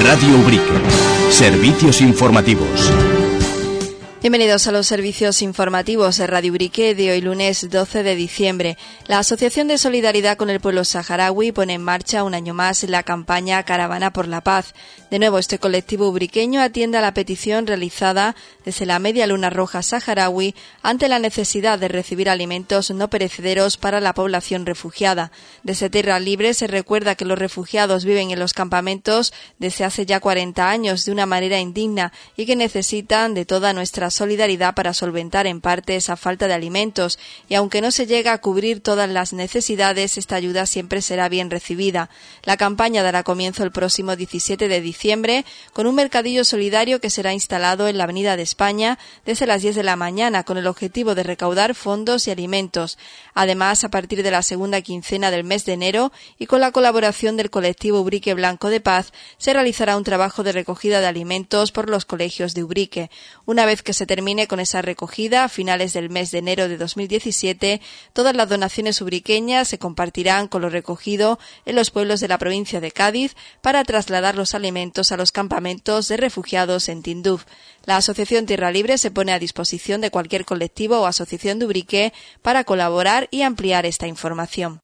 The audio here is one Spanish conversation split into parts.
Radio Ubrique. Servicios informativos. Bienvenidos a los servicios informativos de Radio Ubrique de hoy lunes 12 de diciembre. La Asociación de Solidaridad con el Pueblo Saharaui pone en marcha un año más la campaña Caravana por la Paz. De nuevo, este colectivo ubriqueño atiende a la petición realizada desde la Media Luna Roja Saharaui ante la necesidad de recibir alimentos no perecederos para la población refugiada. Desde Tierra Libre se recuerda que los refugiados viven en los campamentos desde hace ya 40 años de una manera indigna y que necesitan de toda nuestra solidaridad para solventar en parte esa falta de alimentos, y aunque no se llega a cubrir todas las necesidades, esta ayuda siempre será bien recibida. La campaña dará comienzo el próximo 17 de diciembre con un mercadillo solidario que será instalado en la Avenida de España desde las 10 de la mañana con el objetivo de recaudar fondos y alimentos. Además, a partir de la segunda quincena del mes de enero y con la colaboración del colectivo Ubrique Blanco de Paz, se realizará un trabajo de recogida de alimentos por los colegios de Ubrique. Una vez que se termine con esa recogida, a finales del mes de enero de 2017, todas las donaciones ubriqueñas se compartirán con lo recogido en los pueblos de la provincia de Cádiz para trasladar los alimentos a los campamentos de refugiados en Tinduf. La Asociación Tierra Libre se pone a disposición de cualquier colectivo o asociación de Ubrique para colaborar y ampliar esta información.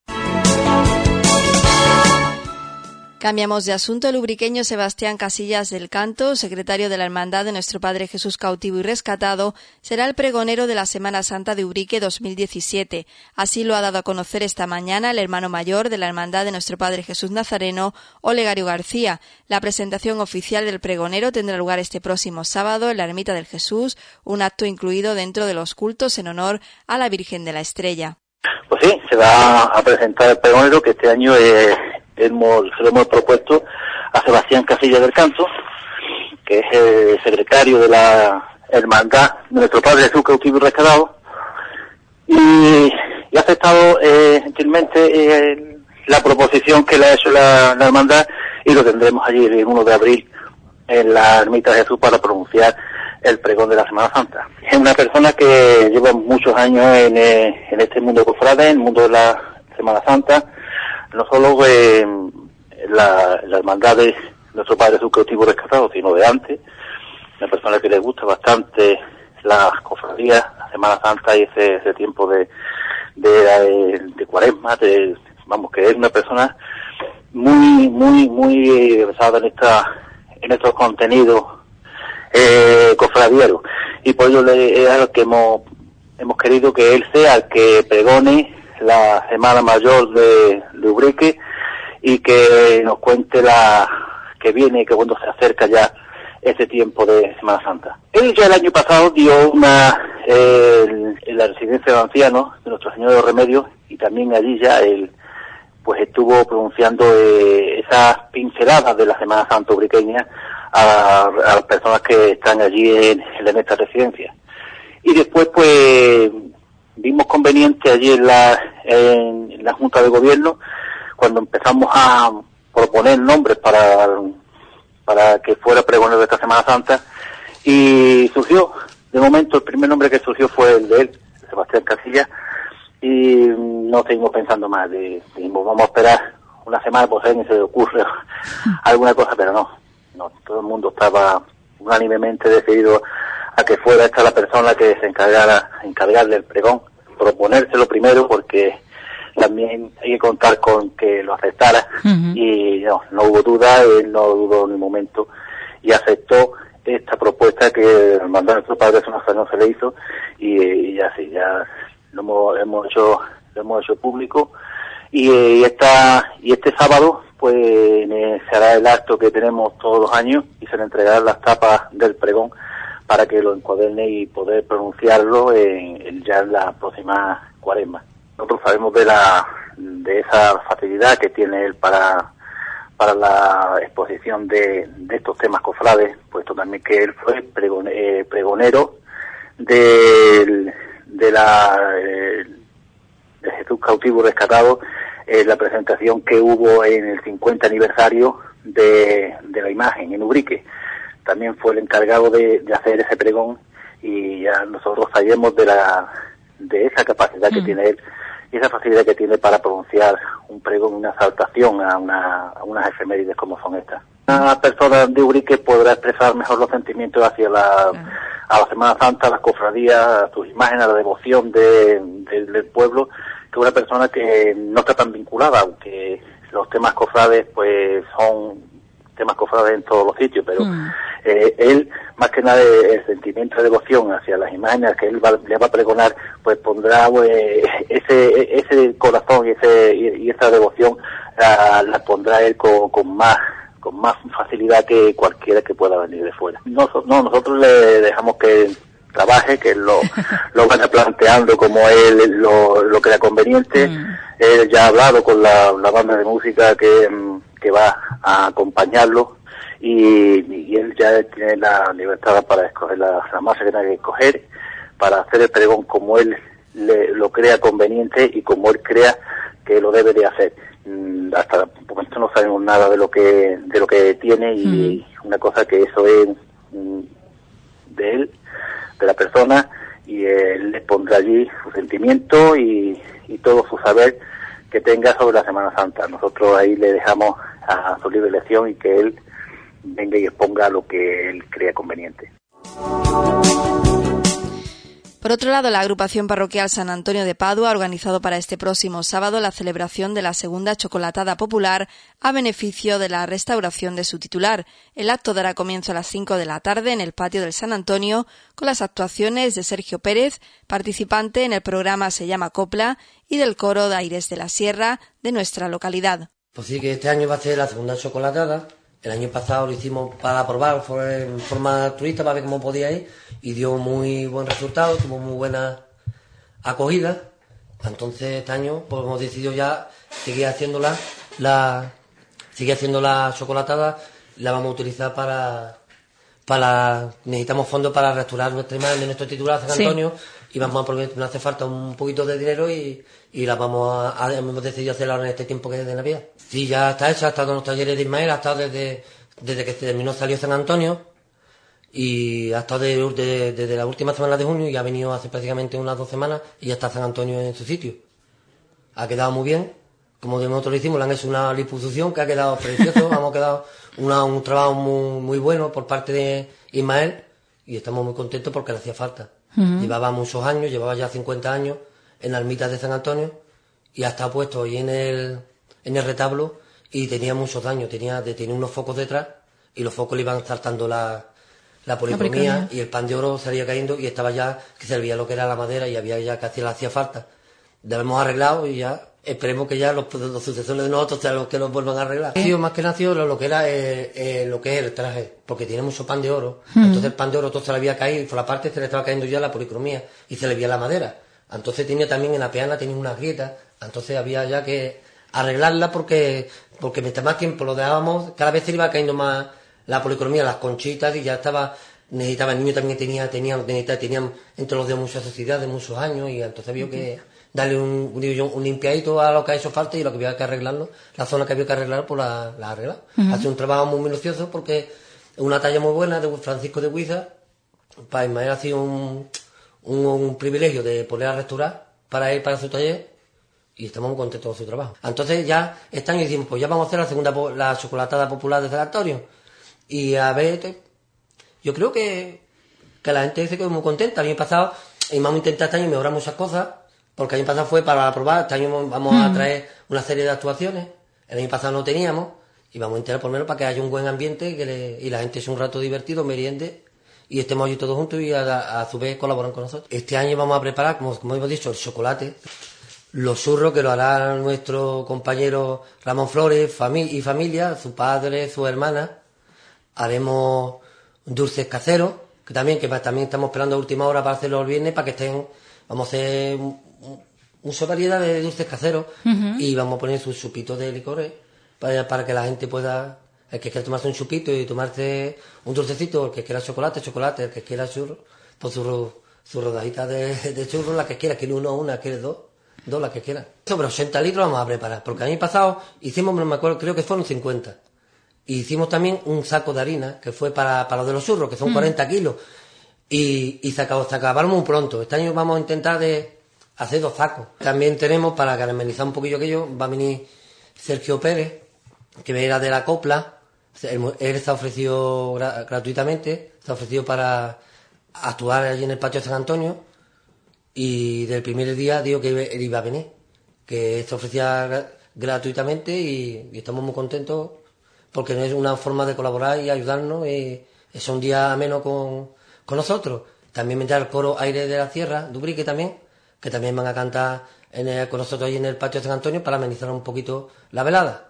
Cambiamos de asunto. El ubriqueño Sebastián Casillas del Canto, secretario de la Hermandad de Nuestro Padre Jesús Cautivo y Rescatado, será el pregonero de la Semana Santa de Ubrique 2017. Así lo ha dado a conocer esta mañana el hermano mayor de la Hermandad de Nuestro Padre Jesús Nazareno, Olegario García. La presentación oficial del pregonero tendrá lugar este próximo sábado en la Ermita del Jesús, un acto incluido dentro de los cultos en honor a la Virgen de la Estrella. Pues sí, se va a presentar el pregonero, que este año se lo hemos propuesto a Sebastián Casillas del Canto, que es el secretario de la Hermandad de Nuestro Padre Jesús Cautivo y Rescatado, y ha aceptado gentilmente la proposición que le ha hecho la Hermandad, y lo tendremos allí el 1 de abril en la Ermita de Jesús para pronunciar el pregón de la Semana Santa. Es una persona que lleva muchos años en este mundo cofrade, en el mundo de la Semana Santa, no solo la Hermandad de Nuestro Padre Jesús Cautivo y Rescatado, sino de antes. Una persona que le gusta bastante las cofradías, la Semana Santa y ese tiempo de Cuaresma, que es una persona muy versada en estos contenidos cofradieros, y por ello es algo que hemos querido que él sea el que pregone la Semana Mayor de Ubrique y que nos cuente que viene, que cuando se acerca ya ese tiempo de Semana Santa. Él ya el año pasado dio en la residencia de ancianos de Nuestro Señor de los Remedios, y también allí ya él pues estuvo pronunciando esas pinceladas de la Semana Santa ubriqueña a las personas que están allí en esta residencia. Y después pues vimos conveniente allí en la Junta de Gobierno, cuando empezamos a proponer nombres para que fuera pregonero de esta Semana Santa, y surgió, de momento el primer nombre que surgió fue el de él, Sebastián Casillas, y no seguimos pensando más. Dijimos, vamos a esperar una semana, pues a alguien se le ocurre alguna cosa, pero no, todo el mundo estaba unánimemente decidido a que fuera esta la persona que se encargarle el pregón, proponérselo primero, porque también hay que contar con que lo aceptara. Uh-huh. Y no hubo duda, él no dudó en el momento y aceptó esta propuesta que el mandato de Nuestro Padre Jesús Nazareno se le hizo, y ya lo hemos hecho público, y este sábado pues se hará el acto que tenemos todos los años y se le entregarán las tapas del pregón para que lo encuaderne y poder pronunciarlo ya en la próxima Cuaresma. Nosotros sabemos de esa facilidad que tiene él para la exposición de estos temas cofrades, puesto también que él fue pregonero de Jesús Cautivo y Rescatado, la presentación que hubo en el 50 aniversario de la imagen en Ubrique. También fue el encargado de hacer ese pregón, y ya nosotros sabemos de esa capacidad que tiene él y esa facilidad que tiene para pronunciar un pregón, una exaltación a unas efemérides como son estas. Una persona de Ubrique podrá expresar mejor los sentimientos hacia a la Semana Santa, a las cofradías, a sus imágenes, a la devoción del pueblo, que una persona que no está tan vinculada, aunque los temas cofrades pues son temas cofrades en todos los sitios, pero él, más que nada, el sentimiento de devoción hacia las imágenes que él le va a pregonar, pues pondrá pues, ese corazón y esa devoción la pondrá él con más facilidad que cualquiera que pueda venir de fuera. Nosotros le dejamos que trabaje, que lo vaya planteando como él lo crea conveniente. Él ya ha hablado con la banda de música que va a acompañarlo y él ya tiene la libertad para escoger la marcha que tenga que escoger, para hacer el pregón como él lo crea conveniente y como él crea que lo debe de hacer. Hasta el momento no sabemos nada de lo que tiene y una cosa que eso es de él, de la persona, y él le pondrá allí su sentimiento y todo su saber que tenga sobre la Semana Santa. Nosotros ahí le dejamos a su libre elección y que él venga y exponga lo que él crea conveniente. Por otro lado, la agrupación parroquial San Antonio de Padua ha organizado para este próximo sábado la celebración de la segunda chocolatada popular a beneficio de la restauración de su titular. El acto dará comienzo a las 5 de la tarde en el patio del San Antonio con las actuaciones de Sergio Pérez, participante en el programa Se llama Copla, y del coro de Aires de la Sierra de nuestra localidad. Pues sí, que este año va a ser la segunda chocolatada. El año pasado lo hicimos para probar, fue en forma altruista para ver cómo podía ir y dio muy buen resultado, tuvo muy buena acogida. Entonces este año pues hemos decidido ya seguir haciendo la chocolatada, la vamos a utilizar para necesitamos fondos para restaurar nuestra imagen de nuestro titular San Antonio, y vamos a aprovechar, nos hace falta un poquito de dinero y la hemos decidido hacerla ahora en este tiempo que es de Navidad. Sí, ya está hecha, ha estado en los talleres de Ismael, ha estado desde que se terminó, salió San Antonio, y ha estado desde la última semana de junio y ha venido hace prácticamente unas 2 semanas y ya está San Antonio en su sitio. Ha quedado muy bien, como nosotros lo hicimos, le han hecho una liposucción que ha quedado precioso, hemos quedado un trabajo muy bueno por parte de Ismael y estamos muy contentos porque le hacía falta. Llevaba muchos años, llevaba ya 50 años en la ermita de San Antonio y ha estado puesto ahí en el retablo y tenía muchos daños, tenía unos focos detrás y los focos le iban saltando la policromía y el pan de oro salía cayendo y estaba ya que se veía lo que era la madera y había ya casi le hacía falta. La hemos arreglado y ya esperemos que ya los sucesores de nosotros sean los que los vuelvan a arreglar. Sí, más que nació lo que era lo que es el traje, porque tiene mucho pan de oro, entonces el pan de oro todo se le había caído y por la parte se le estaba cayendo ya la policromía y se le veía la madera. Entonces tenía también en la peana tenía unas grietas, entonces había ya que arreglarla porque mientras más tiempo lo dejábamos, cada vez se le iba cayendo más la policromía, las conchitas, y ya necesitaba, el niño también tenían entre los de muchas sociedades, de muchos años, y entonces había que darle un limpiadito a lo que ha hecho falta y lo que había que arreglarlo, la zona que había que arreglar, pues la ha arreglado. Ha sido un trabajo muy minucioso porque es una talla muy buena de Francisco de Huiza. Para Ismael ha sido un privilegio de poder a restaurar para él, para su taller, y estamos muy contentos con su trabajo. Entonces ya este año decimos, pues ya vamos a hacer la chocolatada popular de San Antonio. Y a ver, yo creo que la gente dice que es muy contenta. El año pasado, y vamos a intentar este año mejorar muchas cosas, porque el año pasado fue para probar, este año vamos a traer una serie de actuaciones, el año pasado no teníamos, y vamos a intentar por lo menos para que haya un buen ambiente y la gente sea un rato divertido, meriende, y estemos allí todos juntos y a su vez colaboran con nosotros. Este año vamos a preparar, como hemos dicho, el chocolate, los churros que lo hará nuestro compañero Ramón Flores y familia, su padre, su hermana. Haremos dulces caseros, que también estamos esperando a última hora para hacerlo el viernes, para que estén, vamos a hacer mucha variedad de dulces caseros y vamos a poner sus chupitos de licores para que la gente pueda, el que quiera tomarse un chupito y tomarse un dulcecito, el que quiera chocolate, el que quiera churro, pues su rodajita de churro, la que quiera una, quiere dos, las que quiera. Sobre 80 litros vamos a preparar, porque el año pasado hicimos, no me acuerdo, creo que fueron 50. Y hicimos también un saco de harina, que fue para los de los churros, que son 40 kilos. Y se acabaron muy pronto. Este año vamos a intentar de hacer 2 sacos. También tenemos, para caramelizar un poquillo aquello, va a venir Sergio Pérez, que era de la copla, Él está ofrecido gratuitamente, está ofrecido para actuar allí en el patio de San Antonio, y del primer día dijo que él iba a venir, que se ofrecía gratuitamente, y estamos muy contentos porque es una forma de colaborar y ayudarnos, y es un día ameno con nosotros. También vendrá el coro Aire de la Sierra de Ubrique también, que también van a cantar con nosotros ahí en el patio de San Antonio para amenizar un poquito la velada.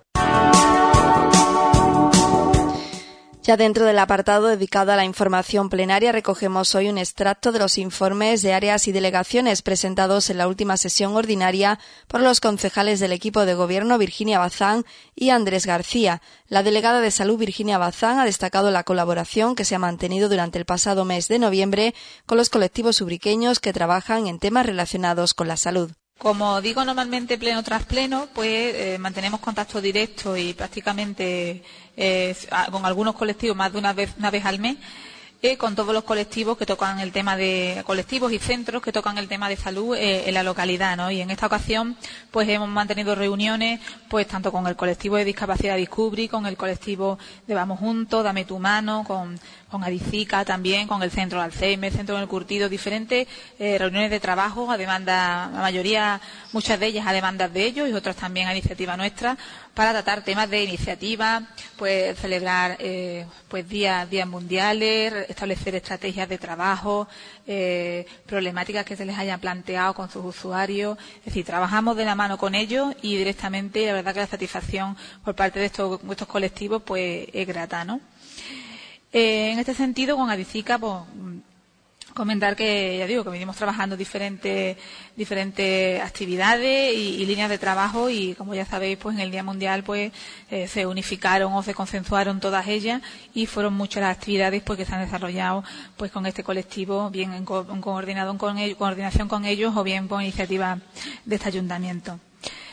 Ya dentro del apartado dedicado a la información plenaria recogemos hoy un extracto de los informes de áreas y delegaciones presentados en la última sesión ordinaria por los concejales del equipo de gobierno Virginia Bazán y Andrés García. La delegada de Salud Virginia Bazán ha destacado la colaboración que se ha mantenido durante el pasado mes de noviembre con los colectivos ubriqueños que trabajan en temas relacionados con la salud. Como digo normalmente pleno tras pleno, pues mantenemos contacto directo y prácticamente con algunos colectivos más de una vez al mes, con todos los colectivos que tocan el tema de colectivos y centros que tocan el tema de salud en la localidad, ¿no? Y en esta ocasión pues hemos mantenido reuniones pues tanto con el colectivo de discapacidad Discubri, con el colectivo de Vamos Juntos, Dame tu Mano, con Adicica también, con el centro de Alzheimer, centro del Curtido, diferentes reuniones de trabajo a demanda, la mayoría, muchas de ellas a demandas de ellos y otras también a iniciativa nuestra, para tratar temas de iniciativa, pues celebrar pues días mundiales, establecer estrategias de trabajo, problemáticas que se les hayan planteado con sus usuarios. Es decir, trabajamos de la mano con ellos y directamente, la verdad que la satisfacción por parte de estos colectivos pues es grata, ¿no? En este sentido, con Adicica, pues comentar que, ya digo, que venimos trabajando diferentes actividades y líneas de trabajo, y como ya sabéis, pues en el Día Mundial pues se unificaron o se consensuaron todas ellas, y fueron muchas las actividades pues que se han desarrollado pues con este colectivo, bien en coordinación con ellos o bien por iniciativa de este ayuntamiento.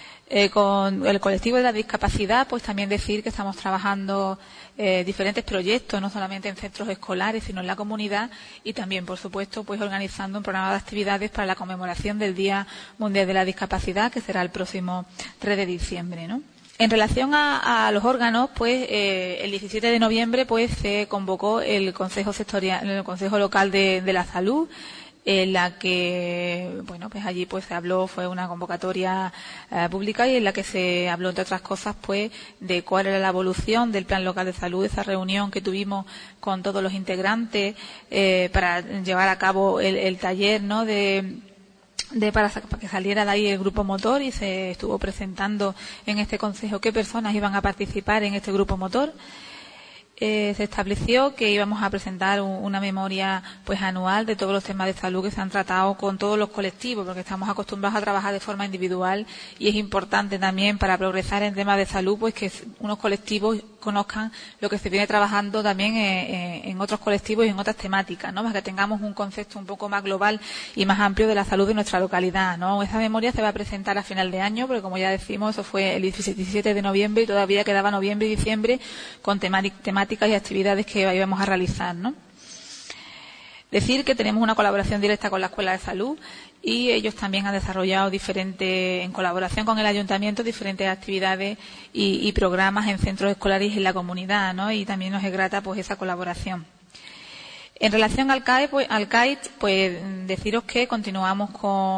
Con el colectivo de la discapacidad, pues también decir que estamos trabajando diferentes proyectos, no solamente en centros escolares, sino en la comunidad, y también, por supuesto, pues organizando un programa de actividades para la conmemoración del Día Mundial de la Discapacidad, que será el próximo 3 de diciembre, ¿no? En relación a los órganos, pues el 17 de noviembre pues se convocó el Consejo Sectorial, el Consejo Local de la Salud, en la que, bueno, pues allí pues se habló, fue una convocatoria pública, y en la que se habló, entre otras cosas, pues de cuál era la evolución del Plan Local de Salud, esa reunión que tuvimos con todos los integrantes para llevar a cabo el taller, ¿no?, para que saliera de ahí el grupo motor, y se estuvo presentando en este consejo qué personas iban a participar en este grupo motor. Se estableció que íbamos a presentar una memoria pues anual de todos los temas de salud que se han tratado con todos los colectivos, porque estamos acostumbrados a trabajar de forma individual, y es importante también para progresar en temas de salud pues que unos colectivos conozcan lo que se viene trabajando también en otros colectivos y en otras temáticas, ¿no?, para que tengamos un concepto un poco más global y más amplio de la salud de nuestra localidad, ¿no? Esa memoria se va a presentar a final de año, porque como ya decimos, eso fue el 17 de noviembre y todavía quedaba noviembre y diciembre con temáticas y actividades que íbamos a realizar, ¿no? Decir que tenemos una colaboración directa con la Escuela de Salud, y ellos también han desarrollado en colaboración con el ayuntamiento, diferentes actividades y programas en centros escolares y en la comunidad, ¿no? Y también nos es grata pues esa colaboración. En relación al CAIT, pues deciros que continuamos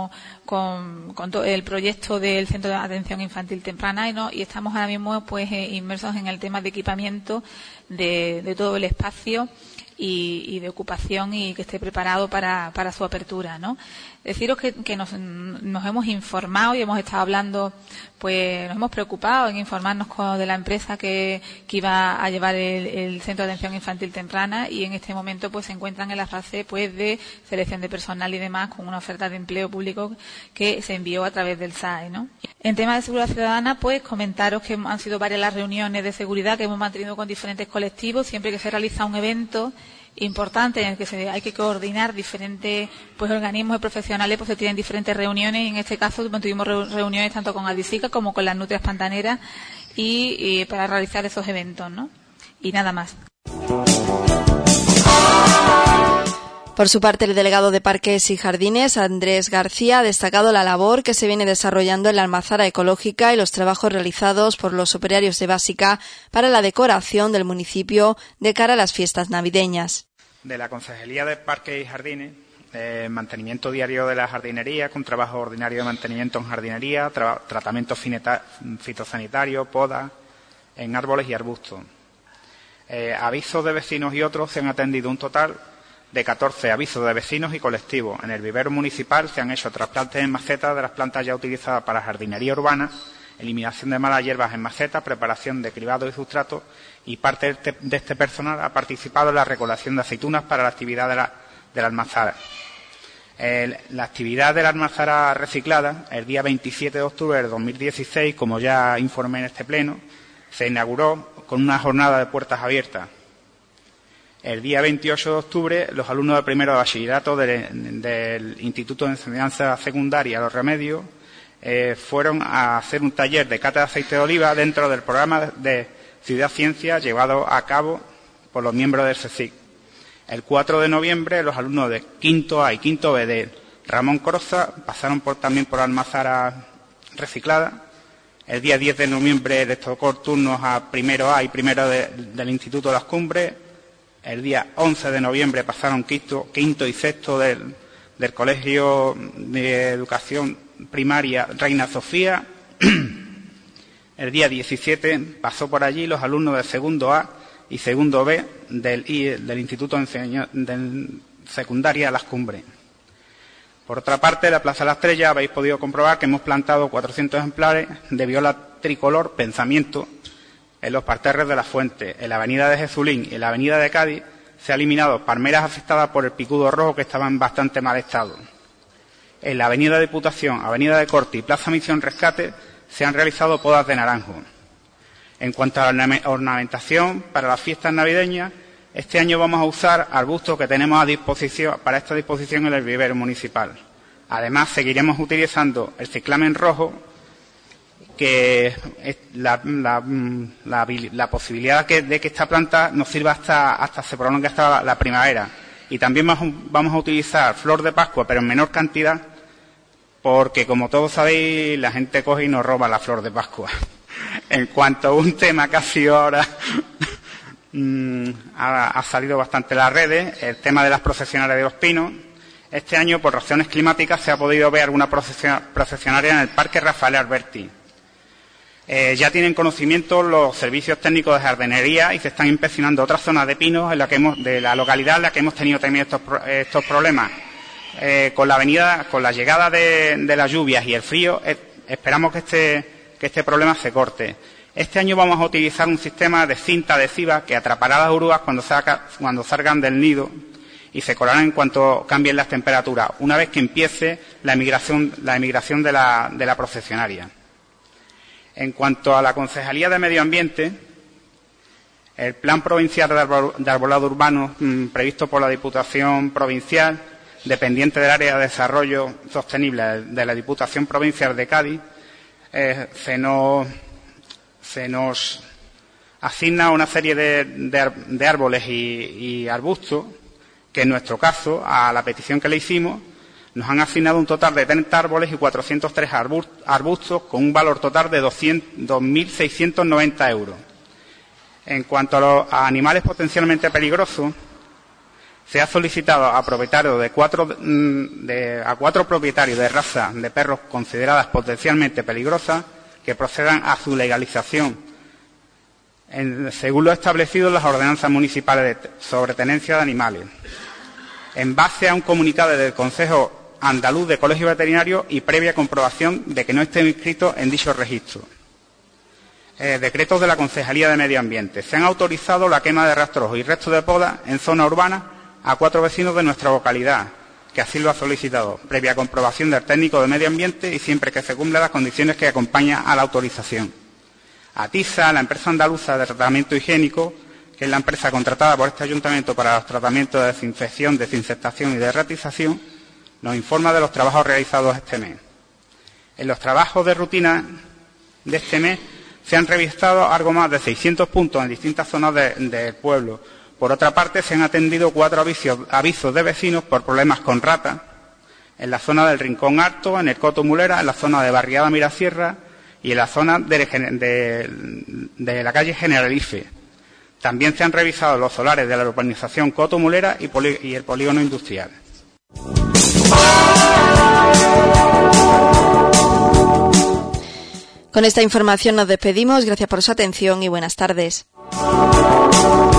con todo el proyecto del Centro de Atención Infantil Temprana, ¿no? Y estamos ahora mismo pues inmersos en el tema de equipamiento de todo el espacio y de ocupación, y que esté preparado para su apertura, ¿no? Deciros que nos hemos informado y hemos estado hablando, pues nos hemos preocupado en informarnos de la empresa que iba a llevar el Centro de Atención Infantil Temprana, y en este momento pues se encuentran en la fase pues de selección de personal y demás, con una oferta de empleo público que se envió a través del SAE, ¿no? En tema de seguridad ciudadana, pues comentaros que han sido varias las reuniones de seguridad que hemos mantenido con diferentes colectivos. Siempre que se realiza un evento importante en el que hay que coordinar diferentes pues organismos y profesionales, pues se tienen diferentes reuniones, y en este caso tuvimos reuniones tanto con Adicica como con las Nutrias Pantaneras y para realizar esos eventos, ¿no? Y nada más. Por su parte, el delegado de Parques y Jardines, Andrés García, ha destacado la labor que se viene desarrollando en la almazara ecológica y los trabajos realizados por los operarios de Básica para la decoración del municipio de cara a las fiestas navideñas. De la Concejalía de Parques y Jardines, mantenimiento diario de la jardinería, con trabajo ordinario de mantenimiento en jardinería, tratamiento fitosanitario, poda en árboles y arbustos. Avisos de vecinos y otros, se han atendido un total de 14 avisos de vecinos y colectivos. En el vivero municipal se han hecho trasplantes en macetas de las plantas ya utilizadas para jardinería urbana, eliminación de malas hierbas en macetas, preparación de cribado y sustrato, y parte de este personal ha participado en la recolección de aceitunas para la actividad de la almazara. La actividad de la almazara reciclada, el día 27 de octubre de 2016, como ya informé en este pleno, se inauguró con una jornada de puertas abiertas. El día 28 de octubre, los alumnos de primero de bachillerato del Instituto de Enseñanza Secundaria Los Remedios fueron a hacer un taller de cata de aceite de oliva dentro del programa de Ciudad Ciencia llevado a cabo por los miembros del CSIC. El 4 de noviembre, los alumnos de quinto A y quinto B de Ramón Croza pasaron también por almazara reciclada. El día 10 de noviembre les tocó turnos a primero A y primero del Instituto de las Cumbres. El día 11 de noviembre pasaron quinto y sexto del Colegio de Educación Primaria Reina Sofía. El día 17 pasó por allí los alumnos de segundo A y segundo B del Instituto de Secundaria Las Cumbres. Por otra parte, en la Plaza de la Estrella habéis podido comprobar que hemos plantado 400 ejemplares de viola tricolor Pensamiento en los parterres de la Fuente. En la avenida de Jesulín y en la avenida de Cádiz se han eliminado palmeras afectadas por el picudo rojo que estaban en bastante mal estado. En la avenida Diputación, avenida de Corte y Plaza Misión Rescate se han realizado podas de naranjo. En cuanto a la ornamentación para las fiestas navideñas, este año vamos a usar arbustos que tenemos a disposición para esta disposición en el vivero municipal. Además, seguiremos utilizando el ciclamen rojo, que es la posibilidad de que esta planta nos sirva hasta se prolongue hasta la primavera. Y también vamos a utilizar flor de Pascua, pero en menor cantidad, porque, como todos sabéis, la gente coge y nos roba la flor de Pascua. En cuanto a un tema que ha sido ahora, ha salido bastante en las redes, el tema de las procesionarias de los pinos. Este año, por razones climáticas, se ha podido ver alguna procesionaria en el Parque Rafael Alberti. Ya tienen conocimiento los servicios técnicos de jardinería y se están inspeccionando otras zonas de pinos de la localidad en la que hemos tenido también estos problemas. Con la llegada de las lluvias y el frío, esperamos que este problema se corte. Este año vamos a utilizar un sistema de cinta adhesiva que atrapará las orugas cuando salgan del nido y se colarán en cuanto cambien las temperaturas, una vez que empiece la emigración de la procesionaria. En cuanto a la Concejalía de Medio Ambiente, el Plan Provincial de Arbolado Urbano previsto por la Diputación Provincial, dependiente del Área de Desarrollo Sostenible de la Diputación Provincial de Cádiz, se nos asigna una serie de árboles y arbustos que, en nuestro caso, a la petición que le hicimos, nos han asignado un total de 30 árboles y 403 arbustos con un valor total de 2.690 euros. En cuanto a los animales potencialmente peligrosos, se ha solicitado a propietarios a cuatro propietarios de razas de perros consideradas potencialmente peligrosas que procedan a su legalización, según lo establecido en las ordenanzas municipales sobre tenencia de animales, en base a un comunicado del Consejo Andaluz de Colegio Veterinario y previa comprobación de que no estén inscritos en dicho registro. Decretos de la Concejalía de Medio Ambiente. Se han autorizado la quema de rastrojos y restos de poda en zona urbana a 4 vecinos de nuestra localidad, que así lo ha solicitado, previa comprobación del técnico de Medio Ambiente y siempre que se cumplan las condiciones que acompañan a la autorización. ATISA, la empresa andaluza de tratamiento higiénico, que es la empresa contratada por este ayuntamiento para los tratamientos de desinfección, desinsectación y derratización, nos informa de los trabajos realizados este mes. En los trabajos de rutina de este mes se han revisado algo más de 600 puntos en distintas zonas del pueblo, Por otra parte, se han atendido 4 avisos de vecinos por problemas con ratas en la zona del Rincón Alto, en el Coto Mulera, en la zona de Barriada Mirasierra y en la zona de la calle Generalife. También se han revisado los solares de la urbanización Coto Mulera y el polígono industrial. Con esta información nos despedimos. Gracias por su atención y buenas tardes.